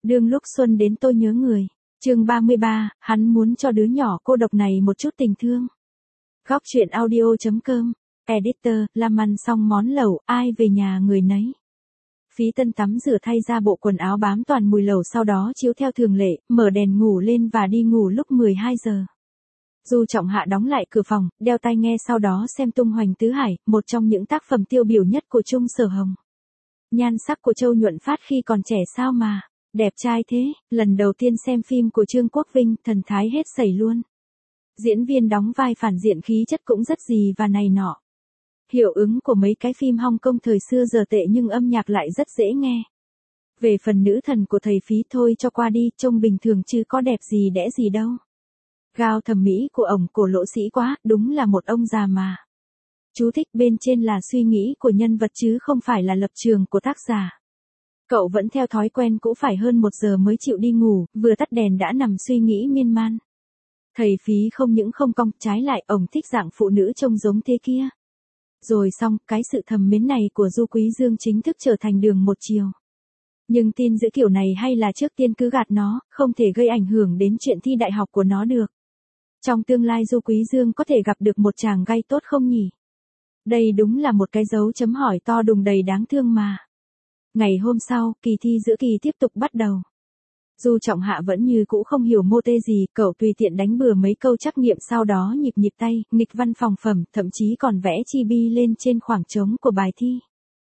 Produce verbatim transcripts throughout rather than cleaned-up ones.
Đương lúc xuân đến tôi nhớ người. Chương ba mươi ba, hắn muốn cho đứa nhỏ cô độc này một chút tình thương. Góc truyện audio.com, Editor, làm ăn xong món lẩu, ai về nhà người nấy. Phí Tân tắm rửa thay ra bộ quần áo bám toàn mùi lẩu, sau đó chiếu theo thường lệ, mở đèn ngủ lên và đi ngủ lúc mười hai giờ. Du Trọng Hạ đóng lại cửa phòng, đeo tai nghe, sau đó xem Tung Hoành Tứ Hải, một trong những tác phẩm tiêu biểu nhất của Trung Sở Hồng. Nhan sắc của Châu Nhuận Phát khi còn trẻ sao mà đẹp trai thế, lần đầu tiên xem phim của Trương Quốc Vinh, thần thái hết sảy luôn. Diễn viên đóng vai phản diện khí chất cũng rất gì và này nọ. Hiệu ứng của mấy cái phim Hong Kong thời xưa giờ tệ nhưng âm nhạc lại rất dễ nghe. Về phần nữ thần của thầy Phí thôi cho qua đi, trông bình thường chứ có đẹp gì đẽ gì đâu. Gao thẩm mỹ của ổng cổ lỗ sĩ quá, đúng là một ông già mà. Chú thích bên trên là suy nghĩ của nhân vật chứ không phải là lập trường của tác giả. Cậu vẫn theo thói quen cũ, phải hơn một giờ mới chịu đi ngủ, vừa tắt đèn đã nằm suy nghĩ miên man. Thầy Phí không những không cong, trái lại ổng thích dạng phụ nữ trông giống thế kia. Rồi xong, cái sự thầm mến này của Du Quý Dương chính thức trở thành đường một chiều. Nhưng tin giữ kiểu này hay là trước tiên cứ gạt nó, không thể gây ảnh hưởng đến chuyện thi đại học của nó được. Trong tương lai Du Quý Dương có thể gặp được một chàng gay tốt không nhỉ? Đây đúng là một cái dấu chấm hỏi to đùng đầy đáng thương mà. Ngày hôm sau, kỳ thi giữa kỳ tiếp tục bắt đầu. Du Trọng Hạ vẫn như cũ không hiểu mô tê gì, cậu tùy tiện đánh bừa mấy câu trắc nghiệm, sau đó nhịp nhịp tay, nghịch văn phòng phẩm, thậm chí còn vẽ chibi lên trên khoảng trống của bài thi.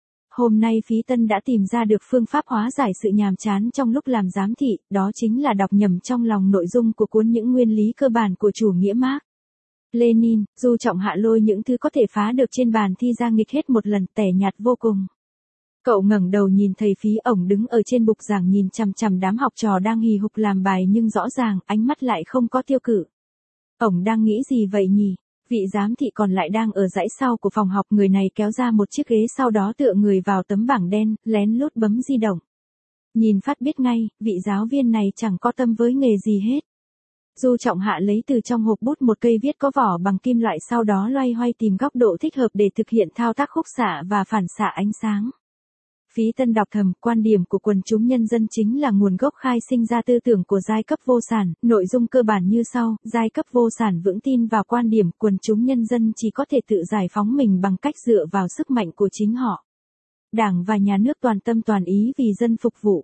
Hôm nay Phí Tân đã tìm ra được phương pháp hóa giải sự nhàm chán trong lúc làm giám thị, đó chính là đọc nhầm trong lòng nội dung của cuốn Những nguyên lý cơ bản của chủ nghĩa Mác Lênin. Du Trọng Hạ lôi những thứ có thể phá được trên bàn thi ra nghịch hết một lần, tẻ nhạt vô cùng. Cậu ngẩng đầu nhìn thầy Phí, ổng đứng ở trên bục giảng nhìn chằm chằm đám học trò đang hì hục làm bài, nhưng rõ ràng ánh mắt lại không có tiêu cự. Ổng đang nghĩ gì vậy nhỉ? Vị giám thị còn lại đang ở dãy sau của phòng học, người này kéo ra một chiếc ghế, sau đó tựa người vào tấm bảng đen, lén lút bấm di động. Nhìn phát biết ngay, vị giáo viên này chẳng có tâm với nghề gì hết. Du Trọng Hạ lấy từ trong hộp bút một cây viết có vỏ bằng kim loại, sau đó loay hoay tìm góc độ thích hợp để thực hiện thao tác khúc xạ và phản xạ ánh sáng. Phí Tân đọc thầm, quan điểm của quần chúng nhân dân chính là nguồn gốc khai sinh ra tư tưởng của giai cấp vô sản, nội dung cơ bản như sau: giai cấp vô sản vững tin vào quan điểm, quần chúng nhân dân chỉ có thể tự giải phóng mình bằng cách dựa vào sức mạnh của chính họ. Đảng và nhà nước toàn tâm toàn ý vì dân phục vụ.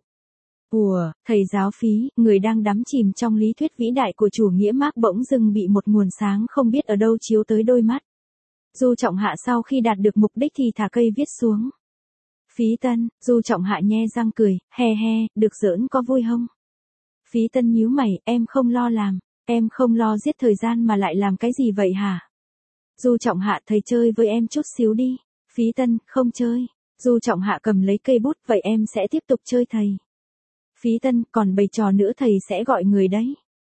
Ùa, thầy giáo Phí, người đang đắm chìm trong lý thuyết vĩ đại của chủ nghĩa Mác, bỗng dưng bị một nguồn sáng không biết ở đâu chiếu tới đôi mắt. Du Trọng Hạ sau khi đạt được mục đích thì thả cây viết xuống. Phí Tân, Du Trọng Hạ nhe răng cười, he he, được giỡn có vui không? Phí Tân nhíu mày, em không lo làm, em không lo giết thời gian mà lại làm cái gì vậy hả? Du Trọng Hạ, thầy chơi với em chút xíu đi. Phí Tân, không chơi. Du Trọng Hạ cầm lấy cây bút, vậy em sẽ tiếp tục chơi thầy. Phí Tân, còn bày trò nữa thầy sẽ gọi người đấy.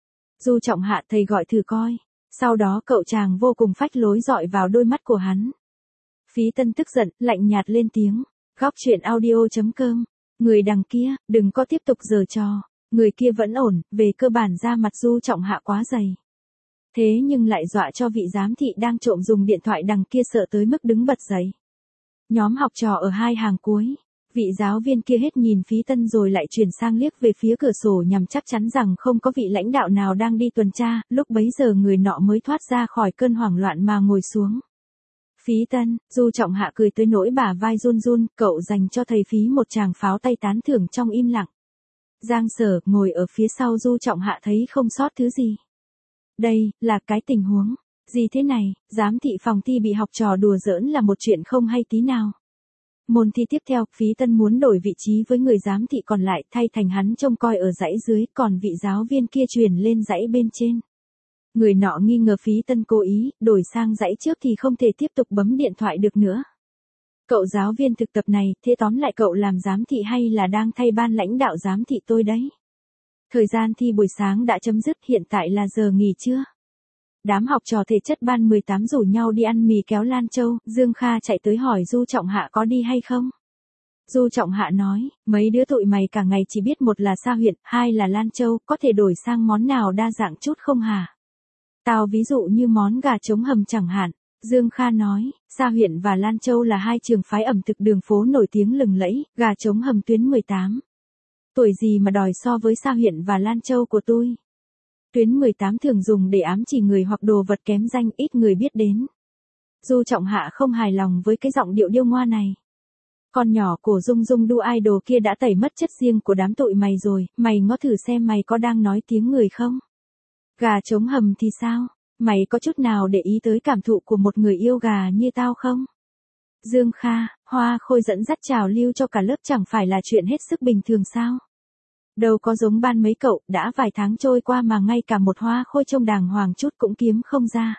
Du Trọng Hạ, thầy gọi thử coi. Sau đó cậu chàng vô cùng phách lối dọi vào đôi mắt của hắn. Phí Tân tức giận, lạnh nhạt lên tiếng. Góc truyện audio.com, người đằng kia, đừng có tiếp tục giở trò. Người kia vẫn ổn, về cơ bản da mặt Du Trọng Hạ quá dày. Thế nhưng lại dọa cho vị giám thị đang trộm dùng điện thoại đằng kia sợ tới mức đứng bật dậy. Nhóm học trò ở hai hàng cuối. Vị giáo viên kia hết nhìn Phí Tân rồi lại chuyển sang liếc về phía cửa sổ nhằm chắc chắn rằng không có vị lãnh đạo nào đang đi tuần tra, lúc bấy giờ người nọ mới thoát ra khỏi cơn hoảng loạn mà ngồi xuống. Phí Tân, Du Trọng Hạ cười tới nỗi bả vai run run, cậu dành cho thầy Phí một tràng pháo tay tán thưởng trong im lặng. Giang Sở, ngồi ở phía sau Du Trọng Hạ thấy không sót thứ gì. Đây, là cái tình huống. Gì thế này, giám thị phòng thi bị học trò đùa giỡn là một chuyện không hay tí nào. Môn thi tiếp theo, Phí Tân muốn đổi vị trí với người giám thị còn lại, thay thành hắn trông coi ở dãy dưới, còn vị giáo viên kia truyền lên dãy bên trên. Người nọ nghi ngờ Phí Tân cố ý, đổi sang dãy trước thì không thể tiếp tục bấm điện thoại được nữa. Cậu giáo viên thực tập này, thế tóm lại cậu làm giám thị hay là đang thay ban lãnh đạo giám thị tôi đấy? Thời gian thi buổi sáng đã chấm dứt, hiện tại là giờ nghỉ trưa. Đám học trò thể chất ban mười tám rủ nhau đi ăn mì kéo Lan Châu, Dương Kha chạy tới hỏi Du Trọng Hạ có đi hay không? Du Trọng Hạ nói, mấy đứa tụi mày cả ngày chỉ biết một là Sa huyện, hai là Lan Châu, có thể đổi sang món nào đa dạng chút không hả? Tao ví dụ như món gà trống hầm chẳng hạn. Dương Kha nói, Sa huyện và Lan Châu là hai trường phái ẩm thực đường phố nổi tiếng lừng lẫy, gà trống hầm tuyến mười tám. Tuổi gì mà đòi so với Sa huyện và Lan Châu của tôi. Tuyến mười tám thường dùng để ám chỉ người hoặc đồ vật kém danh ít người biết đến. Du Trọng Hạ không hài lòng với cái giọng điệu điêu ngoa này. Con nhỏ của Dung Dung đu idol kia đã tẩy mất chất riêng của đám tụi mày rồi, mày ngó thử xem mày có đang nói tiếng người không? Gà trống hầm thì sao? Mày có chút nào để ý tới cảm thụ của một người yêu gà như tao không? Dương Kha, Hoa Khôi dẫn dắt trào lưu cho cả lớp chẳng phải là chuyện hết sức bình thường sao? Đâu có giống ban mấy cậu, đã vài tháng trôi qua mà ngay cả một Hoa Khôi trông đàng hoàng chút cũng kiếm không ra.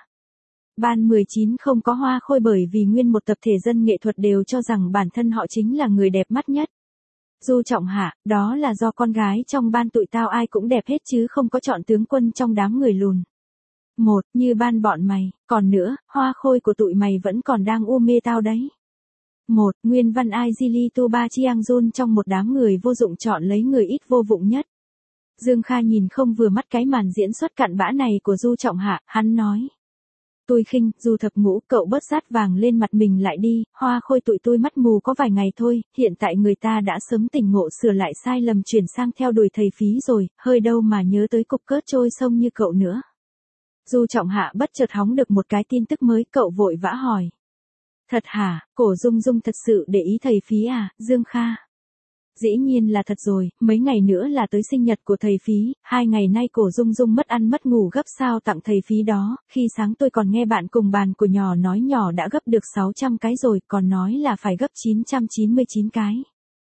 Ban mười chín không có Hoa Khôi bởi vì nguyên một tập thể dân nghệ thuật đều cho rằng bản thân họ chính là người đẹp mắt nhất. Du Trọng Hạ, đó là do con gái trong ban tụi tao ai cũng đẹp hết chứ không có chọn tướng quân trong đám người lùn. Một, như ban bọn mày, còn nữa, Hoa Khôi của tụi mày vẫn còn đang u mê tao đấy. Một, Nguyên Văn Ai Jili Tu Ba Chiang Jun trong một đám người vô dụng chọn lấy người ít vô vụng nhất. Dương Kha nhìn không vừa mắt cái màn diễn xuất cặn bã này của Du Trọng Hạ, hắn nói. Tôi khinh, Du Thập Ngũ, cậu bớt sát vàng lên mặt mình lại đi, Hoa Khôi tụi tôi mắt mù có vài ngày thôi, hiện tại người ta đã sớm tỉnh ngộ sửa lại sai lầm chuyển sang theo đuổi thầy phí rồi, hơi đâu mà nhớ tới cục cớt trôi sông như cậu nữa. Du Trọng Hạ bất chợt hóng được một cái tin tức mới, cậu vội vã hỏi. Thật hả, cổ Dung Dung thật sự để ý thầy phí à, Dương Kha? Dĩ nhiên là thật rồi, mấy ngày nữa là tới sinh nhật của thầy phí, hai ngày nay cổ Dung Dung mất ăn mất ngủ gấp sao tặng thầy phí đó, khi sáng tôi còn nghe bạn cùng bàn của nhỏ nói nhỏ đã gấp được sáu trăm cái rồi, còn nói là phải gấp chín trăm chín mươi chín cái.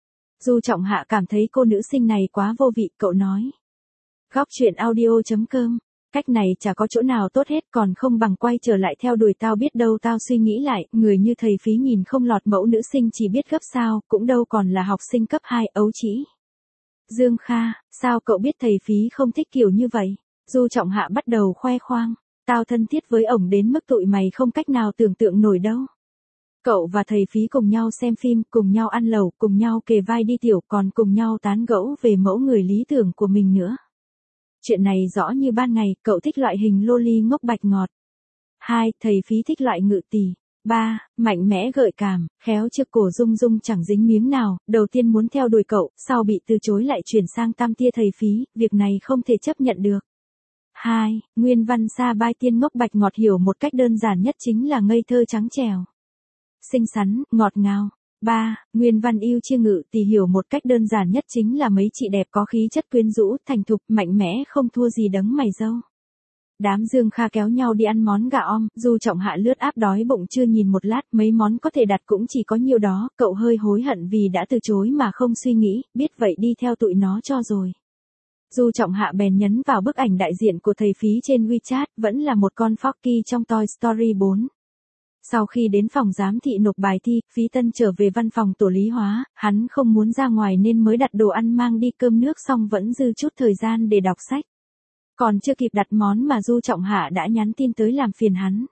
Du Trọng Hạ cảm thấy cô nữ sinh này quá vô vị, cậu nói. Góc truyện audio chấm com, cách này chả có chỗ nào tốt hết, còn không bằng quay trở lại theo đuổi tao, biết đâu tao suy nghĩ lại, người như thầy phí nhìn không lọt mẫu nữ sinh chỉ biết gấp sao, cũng đâu còn là học sinh cấp hai ấu trĩ. Dương Kha, sao cậu biết thầy phí không thích kiểu như vậy? Du Trọng Hạ bắt đầu khoe khoang, tao thân thiết với ổng đến mức tụi mày không cách nào tưởng tượng nổi đâu. Cậu và thầy phí cùng nhau xem phim, cùng nhau ăn lẩu, cùng nhau kề vai đi tiểu, còn cùng nhau tán gẫu về mẫu người lý tưởng của mình nữa. Chuyện này rõ như ban ngày, cậu thích loại hình loli ngốc bạch ngọt. Hai, thầy phí thích loại ngự tỷ. Ba, mạnh mẽ gợi cảm, khéo trước cổ Dung Dung chẳng dính miếng nào, đầu tiên muốn theo đuổi cậu, sau bị từ chối lại chuyển sang tam tia thầy phí, việc này không thể chấp nhận được. Hai, Nguyên Văn Sa Bai Tiên ngốc bạch ngọt hiểu một cách đơn giản nhất chính là ngây thơ trắng trẻo, xinh xắn, ngọt ngào. Ba, Nguyên Văn Yêu Chia Ngự thì hiểu một cách đơn giản nhất chính là mấy chị đẹp có khí chất quyến rũ, thành thục, mạnh mẽ không thua gì đấng mày râu. Đám Dương Kha kéo nhau đi ăn món gà om, Du Trọng Hạ lướt áp đói bụng chưa nhìn một lát, mấy món có thể đặt cũng chỉ có nhiêu đó, cậu hơi hối hận vì đã từ chối mà không suy nghĩ, biết vậy đi theo tụi nó cho rồi. Du Trọng Hạ bèn nhấn vào bức ảnh đại diện của thầy phí trên WeChat, vẫn là một con Forky trong Toy Story bốn. Sau khi đến phòng giám thị nộp bài thi, Phí Tân trở về văn phòng tổ lý hóa, hắn không muốn ra ngoài nên mới đặt đồ ăn mang đi, cơm nước xong vẫn dư chút thời gian để đọc sách. Còn chưa kịp đặt món mà Du Trọng Hạ đã nhắn tin tới làm phiền hắn.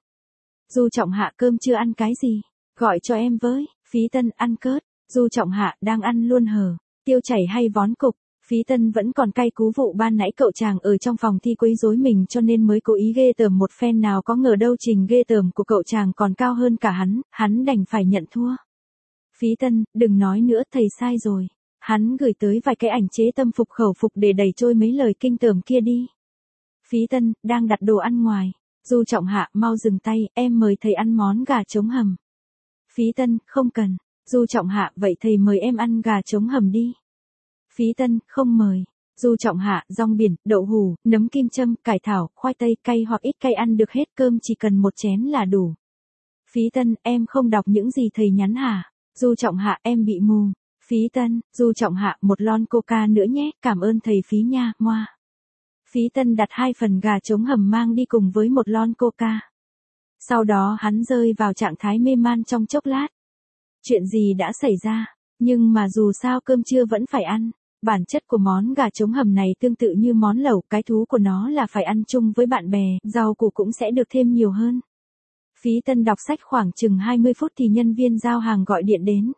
Du Trọng Hạ, cơm chưa ăn cái gì? Gọi cho em với. Phí Tân, ăn cớt. Du Trọng Hạ, đang ăn luôn hờ. Tiêu chảy hay vón cục? Phí Tân vẫn còn cay cú vụ ban nãy cậu chàng ở trong phòng thi quấy rối mình cho nên mới cố ý ghê tởm một phen, nào có ngờ đâu trình ghê tởm của cậu chàng còn cao hơn cả hắn, hắn đành phải nhận thua. Phí Tân, đừng nói nữa, thầy sai rồi. Hắn gửi tới vài cái ảnh chế tâm phục khẩu phục để đẩy trôi mấy lời kinh tởm kia đi. Phí Tân, đang đặt đồ ăn ngoài. Du Trọng Hạ, mau dừng tay, em mời thầy ăn món gà trống hầm. Phí Tân, không cần. Du Trọng Hạ, vậy thầy mời em ăn gà trống hầm đi. Phí Tân, không mời. Du Trọng Hạ, rong biển, đậu hù, nấm kim châm, cải thảo, khoai tây, cay hoặc ít cay ăn được hết, cơm chỉ cần một chén là đủ. Phí Tân, em không đọc những gì thầy nhắn hả? Du Trọng Hạ, em bị mù. Phí Tân, Du Trọng Hạ, một lon coca nữa nhé, cảm ơn thầy Phí nha, ngoa. Phí Tân đặt hai phần gà trống hầm mang đi cùng với một lon coca. Sau đó hắn rơi vào trạng thái mê man trong chốc lát. Chuyện gì đã xảy ra? Nhưng mà dù sao cơm trưa vẫn phải ăn. Bản chất của món gà trống hầm này tương tự như món lẩu, cái thú của nó là phải ăn chung với bạn bè, rau củ cũng sẽ được thêm nhiều hơn. Phí Tân đọc sách khoảng chừng hai mươi phút thì nhân viên giao hàng gọi điện đến.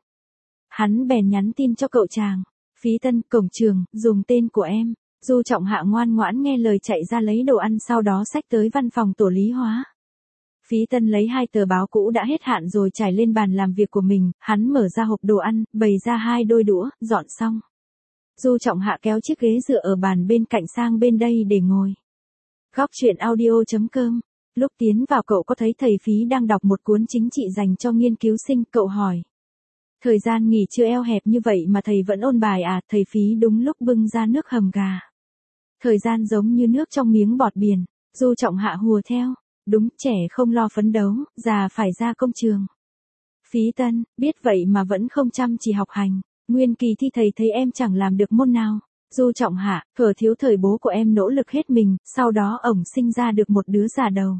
Hắn bèn nhắn tin cho cậu chàng. Phí Tân, cổng trường, dùng tên của em. Du Trọng Hạ ngoan ngoãn nghe lời chạy ra lấy đồ ăn, sau đó xách tới văn phòng tổ lý hóa. Phí Tân lấy hai tờ báo cũ đã hết hạn rồi trải lên bàn làm việc của mình, hắn mở ra hộp đồ ăn, bày ra hai đôi đũa, dọn xong. Du Trọng Hạ kéo chiếc ghế dựa ở bàn bên cạnh sang bên đây để ngồi. Góc truyện audio.com. Lúc tiến vào cậu có thấy thầy Phí đang đọc một cuốn chính trị dành cho nghiên cứu sinh, cậu hỏi. Thời gian nghỉ trưa eo hẹp như vậy mà thầy vẫn ôn bài à? Thầy Phí đúng lúc bưng ra nước hầm gà. Thời gian giống như nước trong miếng bọt biển. Du Trọng Hạ hùa theo. Đúng, trẻ không lo phấn đấu, già phải ra công trường. Phí Tân, biết vậy mà vẫn không chăm chỉ học hành. Nguyên kỳ thi thầy thấy em chẳng làm được môn nào. Du Trọng Hạ, thuở thiếu thời bố của em nỗ lực hết mình, sau đó ổng sinh ra được một đứa già đầu.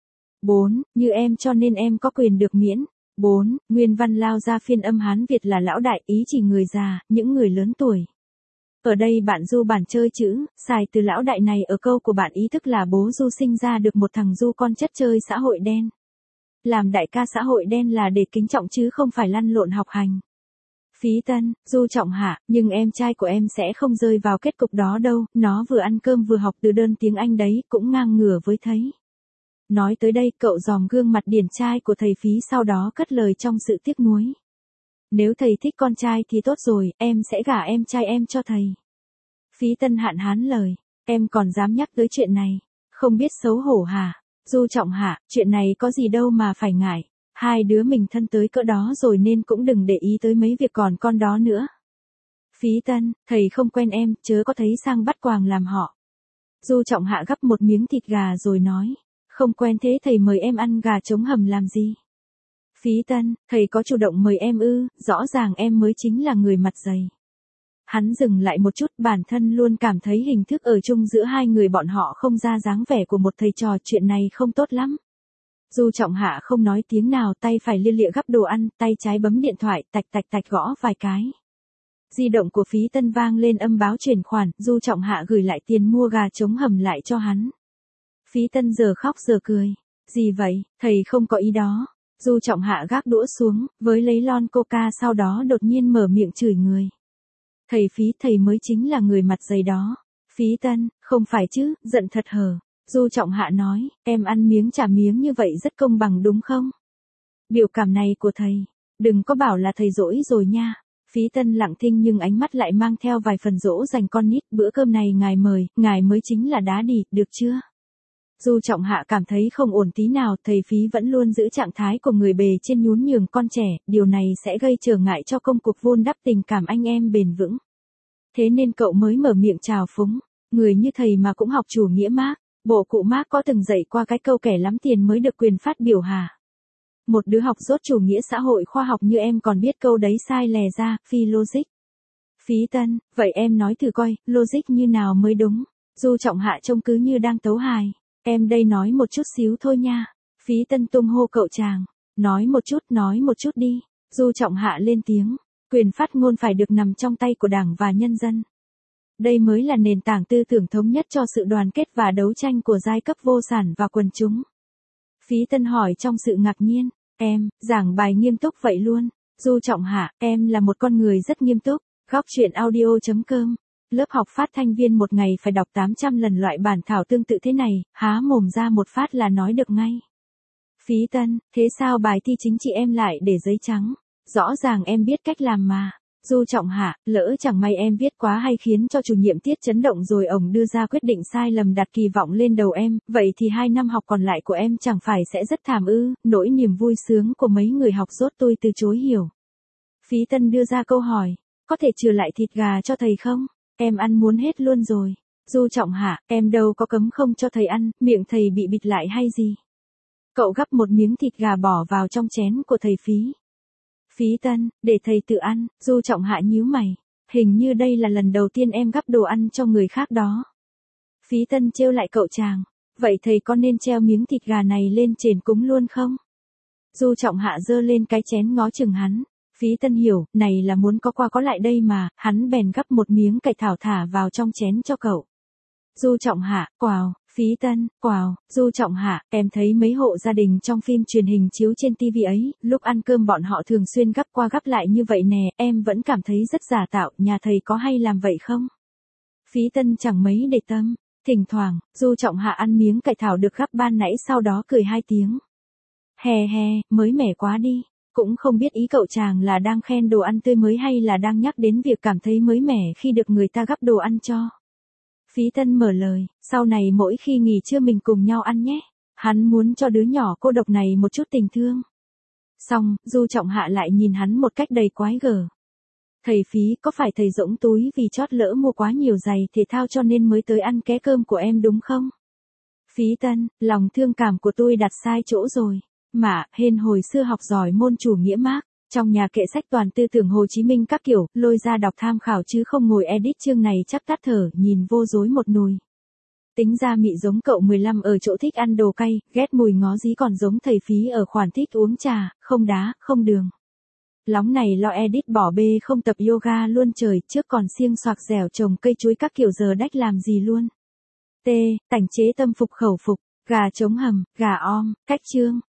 bốn. Như em cho nên em có quyền được miễn. bốn. Nguyên văn lao ra phiên âm Hán Việt là lão đại, ý chỉ người già, những người lớn tuổi. Ở đây bạn Du bản chơi chữ, xài từ lão đại này ở câu của bạn ý thức là bố Du sinh ra được một thằng Du con chất chơi xã hội đen. Làm đại ca xã hội đen là để kính trọng chứ không phải lăn lộn học hành. Phí Tân, Du Trọng Hạ, nhưng em trai của em sẽ không rơi vào kết cục đó đâu, nó vừa ăn cơm vừa học từ đơn tiếng Anh đấy, cũng ngang ngửa với thấy. Nói tới đây cậu dòm gương mặt điển trai của thầy Phí, sau đó cất lời trong sự tiếc nuối. Nếu thầy thích con trai thì tốt rồi, em sẽ gả em trai em cho thầy. Phí Tân hạn hán lời, em còn dám nhắc tới chuyện này, không biết xấu hổ hả? Du Trọng Hạ, chuyện này có gì đâu mà phải ngại. Hai đứa mình thân tới cỡ đó rồi nên cũng đừng để ý tới mấy việc còn con đó nữa. Phí Tân, thầy không quen em, chớ có thấy sang bắt quàng làm họ. Du Trọng Hạ gắp một miếng thịt gà rồi nói, không quen thế thầy mời em ăn gà trống hầm làm gì? Phí Tân, thầy có chủ động mời em ư, rõ ràng em mới chính là người mặt dày. Hắn dừng lại một chút, bản thân luôn cảm thấy hình thức ở chung giữa hai người bọn họ không ra dáng vẻ của một thầy trò, chuyện này không tốt lắm. Du Trọng Hạ không nói tiếng nào, tay phải lia lịa gắp đồ ăn, tay trái bấm điện thoại, tạch tạch tạch gõ vài cái. Di động của Phí Tân vang lên âm báo chuyển khoản, Du Trọng Hạ gửi lại tiền mua gà trống hầm lại cho hắn. Phí Tân giờ khóc giờ cười. Gì vậy, thầy không có ý đó. Du Trọng Hạ gác đũa xuống, với lấy lon coca, sau đó đột nhiên mở miệng chửi người. Thầy Phí, thầy mới chính là người mặt dày đó. Phí Tân, không phải chứ, giận thật hờ. Du Trọng Hạ nói, em ăn miếng trả miếng như vậy rất công bằng đúng không? Biểu cảm này của thầy, đừng có bảo là thầy dỗi rồi nha. Phí Tân lặng thinh nhưng ánh mắt lại mang theo vài phần dỗ dành con nít, bữa cơm này ngài mời, ngài mới chính là đá đỉ, được chưa? Du Trọng Hạ cảm thấy không ổn tí nào, thầy Phí vẫn luôn giữ trạng thái của người bề trên nhún nhường con trẻ, điều này sẽ gây trở ngại cho công cuộc vun đắp tình cảm anh em bền vững. Thế nên cậu mới mở miệng trào phúng, người như thầy mà cũng học chủ nghĩa Mác. Bộ cụ Mác có từng dạy qua cái câu kẻ lắm tiền mới được quyền phát biểu hả? Một đứa học dốt chủ nghĩa xã hội khoa học như em còn biết câu đấy sai lè ra, phi logic. Phí Tân, vậy em nói thử coi, logic như nào mới đúng? Du Trọng Hạ trông cứ như đang tấu hài. Em đây nói một chút xíu thôi nha. Phí Tân tung hô cậu chàng. Nói một chút, nói một chút đi. Du Trọng Hạ lên tiếng. Quyền phát ngôn phải được nằm trong tay của Đảng và nhân dân. Đây mới là nền tảng tư tưởng thống nhất cho sự đoàn kết và đấu tranh của giai cấp vô sản và quần chúng. Phí Tân hỏi trong sự ngạc nhiên, em, giảng bài nghiêm túc vậy luôn? Du Trọng Hạ, em là một con người rất nghiêm túc. Góc truyện audio.com. Lớp học phát thanh viên một ngày phải đọc tám trăm lần loại bản thảo tương tự thế này, há mồm ra một phát là nói được ngay. Phí Tân, thế sao bài thi chính trị em lại để giấy trắng? Rõ ràng em biết cách làm mà. Du Trọng Hạ, lỡ chẳng may em viết quá hay khiến cho chủ nhiệm tiết chấn động rồi ổng đưa ra quyết định sai lầm đặt kỳ vọng lên đầu em, vậy thì hai năm học còn lại của em chẳng phải sẽ rất thảm ư? Nỗi niềm vui sướng của mấy người học dốt tôi từ chối hiểu. Phí Tân đưa ra câu hỏi, có thể trừ lại thịt gà cho thầy không? Em ăn muốn hết luôn rồi. Du Trọng Hạ, em đâu có cấm không cho thầy ăn, miệng thầy bị bịt lại hay gì? Cậu gắp một miếng thịt gà bỏ vào trong chén của thầy Phí. Phí Tân, để thầy tự ăn. Du Trọng Hạ nhíu mày. Hình như đây là lần đầu tiên em gắp đồ ăn cho người khác đó. Phí Tân trêu lại cậu chàng. Vậy thầy có nên treo miếng thịt gà này lên trên cúng luôn không? Du Trọng Hạ giơ lên cái chén ngó chừng hắn. Phí Tân hiểu, này là muốn có qua có lại đây mà, hắn bèn gắp một miếng cải thảo thả vào trong chén cho cậu. Du Trọng Hạ, quào. Phí Tân, quào. Du Trọng Hạ, em thấy mấy hộ gia đình trong phim truyền hình chiếu trên tivi ấy, lúc ăn cơm bọn họ thường xuyên gắp qua gắp lại như vậy nè, em vẫn cảm thấy rất giả tạo, nhà thầy có hay làm vậy không? Phí Tân chẳng mấy để tâm, thỉnh thoảng, Du Trọng Hạ ăn miếng cải thảo được gắp ban nãy sau đó cười hai tiếng. Hè hè, mới mẻ quá đi. Cũng không biết ý cậu chàng là đang khen đồ ăn tươi mới hay là đang nhắc đến việc cảm thấy mới mẻ khi được người ta gắp đồ ăn cho. Phí Tân mở lời, sau này mỗi khi nghỉ trưa mình cùng nhau ăn nhé. Hắn muốn cho đứa nhỏ cô độc này một chút tình thương. Xong, Du Trọng Hạ lại nhìn hắn một cách đầy quái gở. Thầy Phí, có phải thầy rỗng túi vì chót lỡ mua quá nhiều giày thể thao cho nên mới tới ăn ké cơm của em đúng không? Phí Tân, lòng thương cảm của tôi đặt sai chỗ rồi. Mà, hên hồi xưa học giỏi môn chủ nghĩa Mác, trong nhà kệ sách toàn tư tưởng Hồ Chí Minh các kiểu, lôi ra đọc tham khảo chứ không ngồi edit chương này chắc tắt thở, nhìn vô dối một nùi. Tính ra mị giống cậu mười lăm ở chỗ thích ăn đồ cay, ghét mùi ngó dí còn giống thầy Phí ở khoản thích uống trà, không đá, không đường. Lóng này lo edit bỏ bê không tập yoga luôn trời, trước còn siêng soạc dẻo trồng cây chuối các kiểu giờ đách làm gì luôn. T. Tảnh chế tâm phục khẩu phục, gà trống hầm, gà om, cách chương.